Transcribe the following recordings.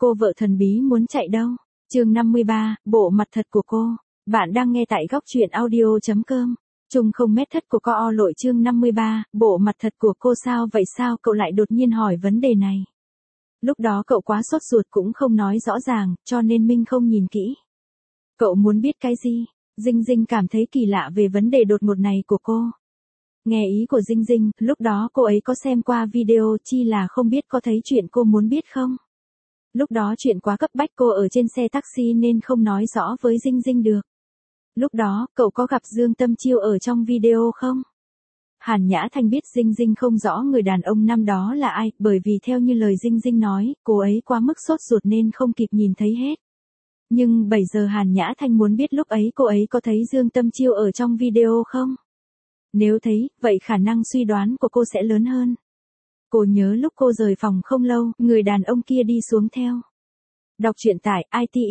Cô vợ thần bí muốn chạy đâu? Chương 53, bộ mặt thật của cô. Bạn đang nghe tại góc truyện audio.com. Trung không mét thất của co lội chương 53, bộ mặt thật của cô sao vậy sao cậu lại đột nhiên hỏi vấn đề này? Lúc đó cậu quá sốt ruột cũng không nói rõ ràng, cho nên Minh không nhìn kỹ. Cậu muốn biết cái gì? Dinh Dinh cảm thấy kỳ lạ về vấn đề đột ngột này của cô. Nghe ý của Dinh Dinh, lúc đó cô ấy có xem qua video chi là không biết có thấy chuyện cô muốn biết không? Lúc đó chuyện quá cấp bách cô ở trên xe taxi nên không nói rõ với Dinh Dinh được. Lúc đó, cậu có gặp Dương Tâm Chiêu ở trong video không? Hàn Nhã Thanh biết Dinh Dinh không rõ người đàn ông năm đó là ai, bởi vì theo như lời Dinh Dinh nói, cô ấy quá mức sốt ruột nên không kịp nhìn thấy hết. Nhưng bây giờ Hàn Nhã Thanh muốn biết lúc ấy cô ấy có thấy Dương Tâm Chiêu ở trong video không? Nếu thấy, vậy khả năng suy đoán của cô sẽ lớn hơn. Cô nhớ lúc cô rời phòng không lâu, người đàn ông kia đi xuống theo. Đọc truyện tại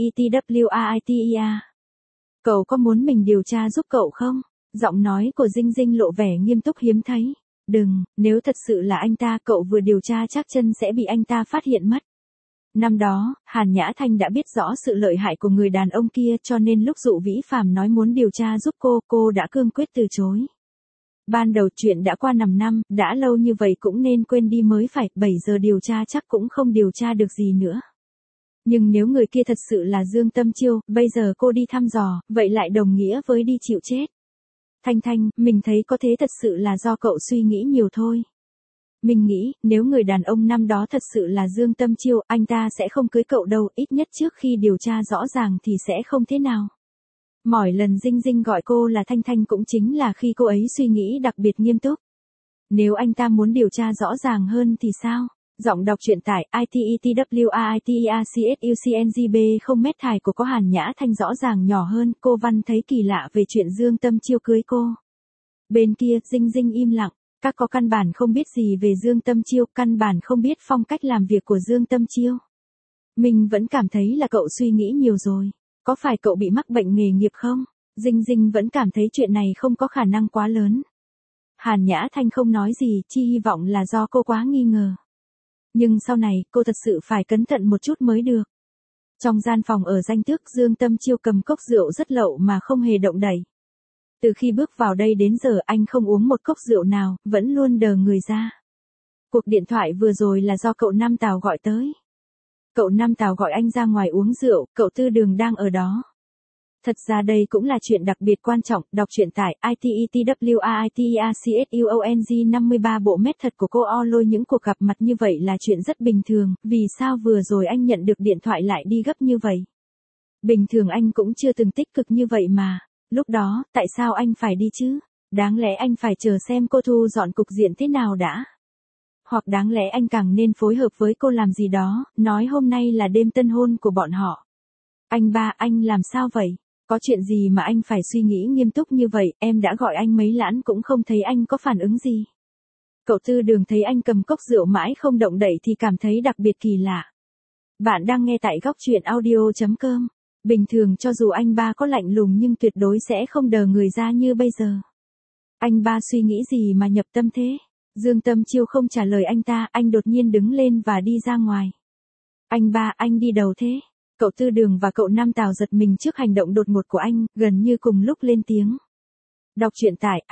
ITETWAITEA. Cậu có muốn mình điều tra giúp cậu không? Giọng nói của Dinh Dinh lộ vẻ nghiêm túc hiếm thấy. Đừng, nếu thật sự là anh ta cậu vừa điều tra chắc chân sẽ bị anh ta phát hiện mất. Năm đó, Hàn Nhã Thanh đã biết rõ sự lợi hại của người đàn ông kia cho nên lúc Dụ Vĩ Phàm nói muốn điều tra giúp cô đã cương quyết từ chối. Ban đầu chuyện đã qua 5 năm, đã lâu như vậy cũng nên quên đi mới phải, 7 giờ điều tra chắc cũng không điều tra được gì nữa. Nhưng nếu người kia thật sự là Dương Tâm Chiêu, bây giờ cô đi thăm dò, vậy lại đồng nghĩa với đi chịu chết. Thanh Thanh, mình thấy có thế thật sự là do cậu suy nghĩ nhiều thôi. Mình nghĩ, nếu người đàn ông năm đó thật sự là Dương Tâm Chiêu, anh ta sẽ không cưới cậu đâu, ít nhất trước khi điều tra rõ ràng thì sẽ không thế nào. Mỗi lần Dinh Dinh gọi cô là Thanh Thanh cũng chính là khi cô ấy suy nghĩ đặc biệt nghiêm túc. Nếu anh ta muốn điều tra rõ ràng hơn thì sao? Giọng đọc truyện tại ITETWAITEACSUCNGB không mét thải của có Hàn Nhã Thanh rõ ràng nhỏ hơn, cô Văn thấy kỳ lạ về chuyện Dương Tâm Chiêu cưới cô. Bên kia, Dinh Dinh im lặng, các có căn bản không biết gì về Dương Tâm Chiêu, căn bản không biết phong cách làm việc của Dương Tâm Chiêu. Mình vẫn cảm thấy là cậu suy nghĩ nhiều rồi. Có phải cậu bị mắc bệnh nghề nghiệp không? Dinh Dinh vẫn cảm thấy chuyện này không có khả năng quá lớn. Hàn Nhã Thanh không nói gì, chi hy vọng là do cô quá nghi ngờ. Nhưng sau này, cô thật sự phải cẩn thận một chút mới được. Trong gian phòng ở Danh Tước, Dương Tâm Chiêu cầm cốc rượu rất lậu mà không hề động đậy. Từ khi bước vào đây đến giờ anh không uống một cốc rượu nào, vẫn luôn đờ người ra. Cuộc điện thoại vừa rồi là do cậu Nam Tào gọi tới. Cậu Nam Tào gọi anh ra ngoài uống rượu, cậu Tư Đường đang ở đó. Thật ra đây cũng là chuyện đặc biệt quan trọng, đọc truyện tại ITETWAITEACSUONG 53 bộ mét thật của cô lôi những cuộc gặp mặt như vậy là chuyện rất bình thường, vì sao vừa rồi anh nhận được điện thoại lại đi gấp như vậy? Bình thường anh cũng chưa từng tích cực như vậy mà, lúc đó, tại sao anh phải đi chứ? Đáng lẽ anh phải chờ xem cô thu dọn cục diện thế nào đã? Hoặc đáng lẽ anh càng nên phối hợp với cô làm gì đó, nói hôm nay là đêm tân hôn của bọn họ. Anh ba, anh làm sao vậy? Có chuyện gì mà anh phải suy nghĩ nghiêm túc như vậy, em đã gọi anh mấy lẵn cũng không thấy anh có phản ứng gì. Cậu Tư Đường thấy anh cầm cốc rượu mãi không động đậy thì cảm thấy đặc biệt kỳ lạ. Bạn đang nghe tại góc truyện audio.com. Bình thường cho dù anh ba có lạnh lùng nhưng tuyệt đối sẽ không đờ người ra như bây giờ. Anh ba suy nghĩ gì mà nhập tâm thế? Dương Tâm Chiêu không trả lời anh ta, anh đột nhiên đứng lên và đi ra ngoài. Anh ba, anh đi đâu thế? Cậu Tư Đường và cậu Nam Tào giật mình trước hành động đột ngột của anh, gần như cùng lúc lên tiếng. Đọc truyện tại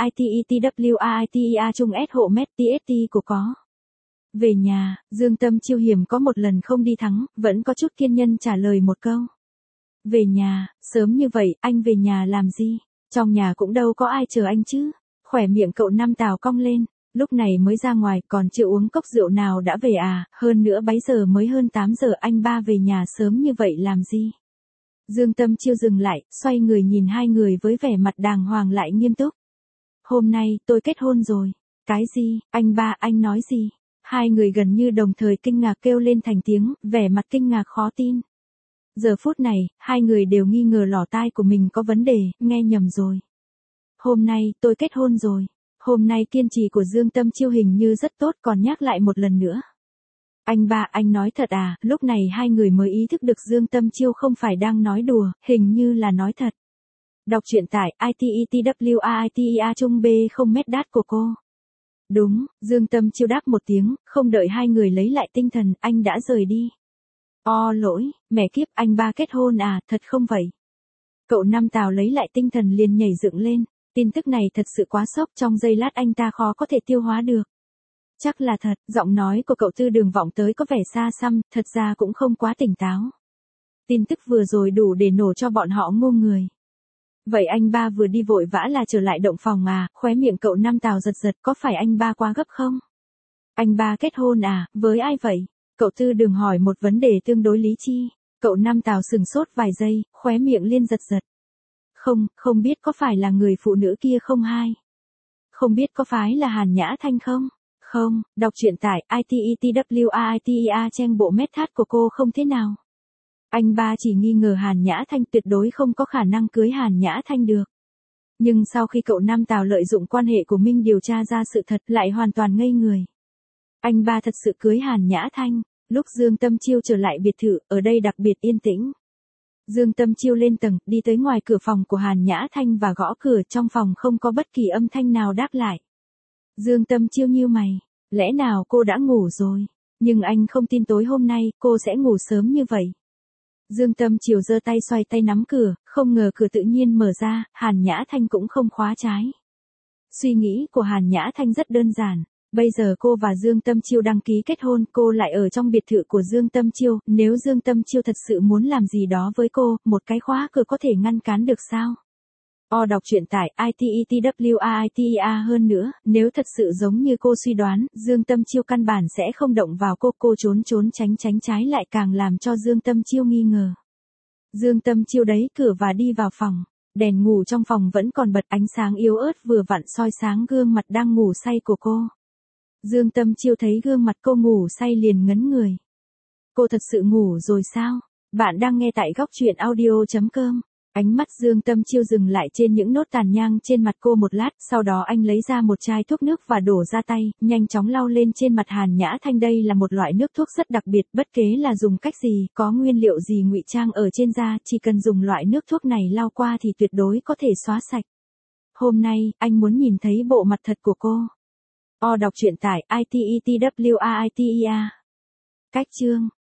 ITETWAITEA chung S hộ mét TST của có. Về nhà, Dương Tâm Chiêu hiểm có một lần không đi thắng, vẫn có chút kiên nhân trả lời một câu. Về nhà, sớm như vậy, anh về nhà làm gì? Trong nhà cũng đâu có ai chờ anh chứ. Khỏe miệng cậu Nam Tào cong lên. Lúc này mới ra ngoài còn chưa uống cốc rượu nào đã về à, hơn nữa bấy giờ mới hơn 8 giờ anh ba về nhà sớm như vậy làm gì? Dương Tâm Chiêu dừng lại, xoay người nhìn hai người với vẻ mặt đàng hoàng lại nghiêm túc. Hôm nay, tôi kết hôn rồi. Cái gì, anh ba, anh nói gì? Hai người gần như đồng thời kinh ngạc kêu lên thành tiếng, vẻ mặt kinh ngạc khó tin. Giờ phút này, hai người đều nghi ngờ lỗ tai của mình có vấn đề, nghe nhầm rồi. Hôm nay, tôi kết hôn rồi. Hôm nay kiên trì của Dương Tâm Chiêu hình như rất tốt còn nhắc lại một lần nữa. Anh ba, anh nói thật à? Lúc này hai người mới ý thức được Dương Tâm Chiêu không phải đang nói đùa, hình như là nói thật. Đọc truyện tại ITETWAITEA chung B không mét đát của cô. Đúng, Dương Tâm Chiêu đáp một tiếng, không đợi hai người lấy lại tinh thần, anh đã rời đi. Lỗi, mẹ kiếp, anh ba kết hôn à, thật không vậy? Cậu Năm Tào lấy lại tinh thần liền nhảy dựng lên, tin tức này thật sự quá sốc, trong giây lát anh ta khó có thể tiêu hóa được. Chắc là thật, giọng nói của cậu Tư Đường vọng tới có vẻ xa xăm, thật ra cũng không quá tỉnh táo. Tin tức vừa rồi đủ để nổ cho bọn họ ngu người. Vậy anh ba vừa đi vội vã là trở lại động phòng à, khóe miệng cậu Năm Tào giật giật, có phải anh ba quá gấp không? Anh ba kết hôn à, với ai vậy? Cậu Tư Đường hỏi một vấn đề tương đối lý chi. Cậu Năm Tào sừng sốt vài giây, khóe miệng liên giật giật. Không biết có phải là người phụ nữ kia không hai? Không biết có phải là Hàn Nhã Thanh không? Không, đọc truyện tại ITETWAITEA trang bộ method của cô không thế nào. Anh ba chỉ nghi ngờ Hàn Nhã Thanh tuyệt đối không có khả năng cưới Hàn Nhã Thanh được. Nhưng sau khi cậu Năm Tào lợi dụng quan hệ của Minh điều tra ra sự thật lại hoàn toàn ngây người. Anh ba thật sự cưới Hàn Nhã Thanh. Lúc Dương Tâm Chiêu trở lại biệt thự, ở đây đặc biệt yên tĩnh. Dương Tâm Chiêu lên tầng, đi tới ngoài cửa phòng của Hàn Nhã Thanh và gõ cửa, trong phòng không có bất kỳ âm thanh nào đáp lại. Dương Tâm Chiêu nhíu mày, lẽ nào cô đã ngủ rồi? Nhưng anh không tin tối hôm nay cô sẽ ngủ sớm như vậy. Dương Tâm Chiêu giơ tay xoay tay nắm cửa, không ngờ cửa tự nhiên mở ra, Hàn Nhã Thanh cũng không khóa trái. Suy nghĩ của Hàn Nhã Thanh rất đơn giản. Bây giờ cô và Dương Tâm Chiêu đăng ký kết hôn, cô lại ở trong biệt thự của Dương Tâm Chiêu, nếu Dương Tâm Chiêu thật sự muốn làm gì đó với cô, một cái khóa cửa có thể ngăn cản được sao? Đọc truyện tại ITETWAITEA hơn nữa, nếu thật sự giống như cô suy đoán, Dương Tâm Chiêu căn bản sẽ không động vào cô trốn tránh trái lại càng làm cho Dương Tâm Chiêu nghi ngờ. Dương Tâm Chiêu đẩy cửa và đi vào phòng. Đèn ngủ trong phòng vẫn còn bật, ánh sáng yếu ớt vừa vặn soi sáng gương mặt đang ngủ say của cô. Dương Tâm Chiêu thấy gương mặt cô ngủ say liền ngấn người. Cô thật sự ngủ rồi sao? Bạn đang nghe tại góc truyện audio.com. Ánh mắt Dương Tâm Chiêu dừng lại trên những nốt tàn nhang trên mặt cô một lát, sau đó anh lấy ra một chai thuốc nước và đổ ra tay, nhanh chóng lau lên trên mặt Hàn Nhã Thanh. Đây là một loại nước thuốc rất đặc biệt, bất kể là dùng cách gì, có nguyên liệu gì ngụy trang ở trên da, chỉ cần dùng loại nước thuốc này lau qua thì tuyệt đối có thể xóa sạch. Hôm nay, anh muốn nhìn thấy bộ mặt thật của cô. Đọc truyện tại ITETWAITEA. Cách chương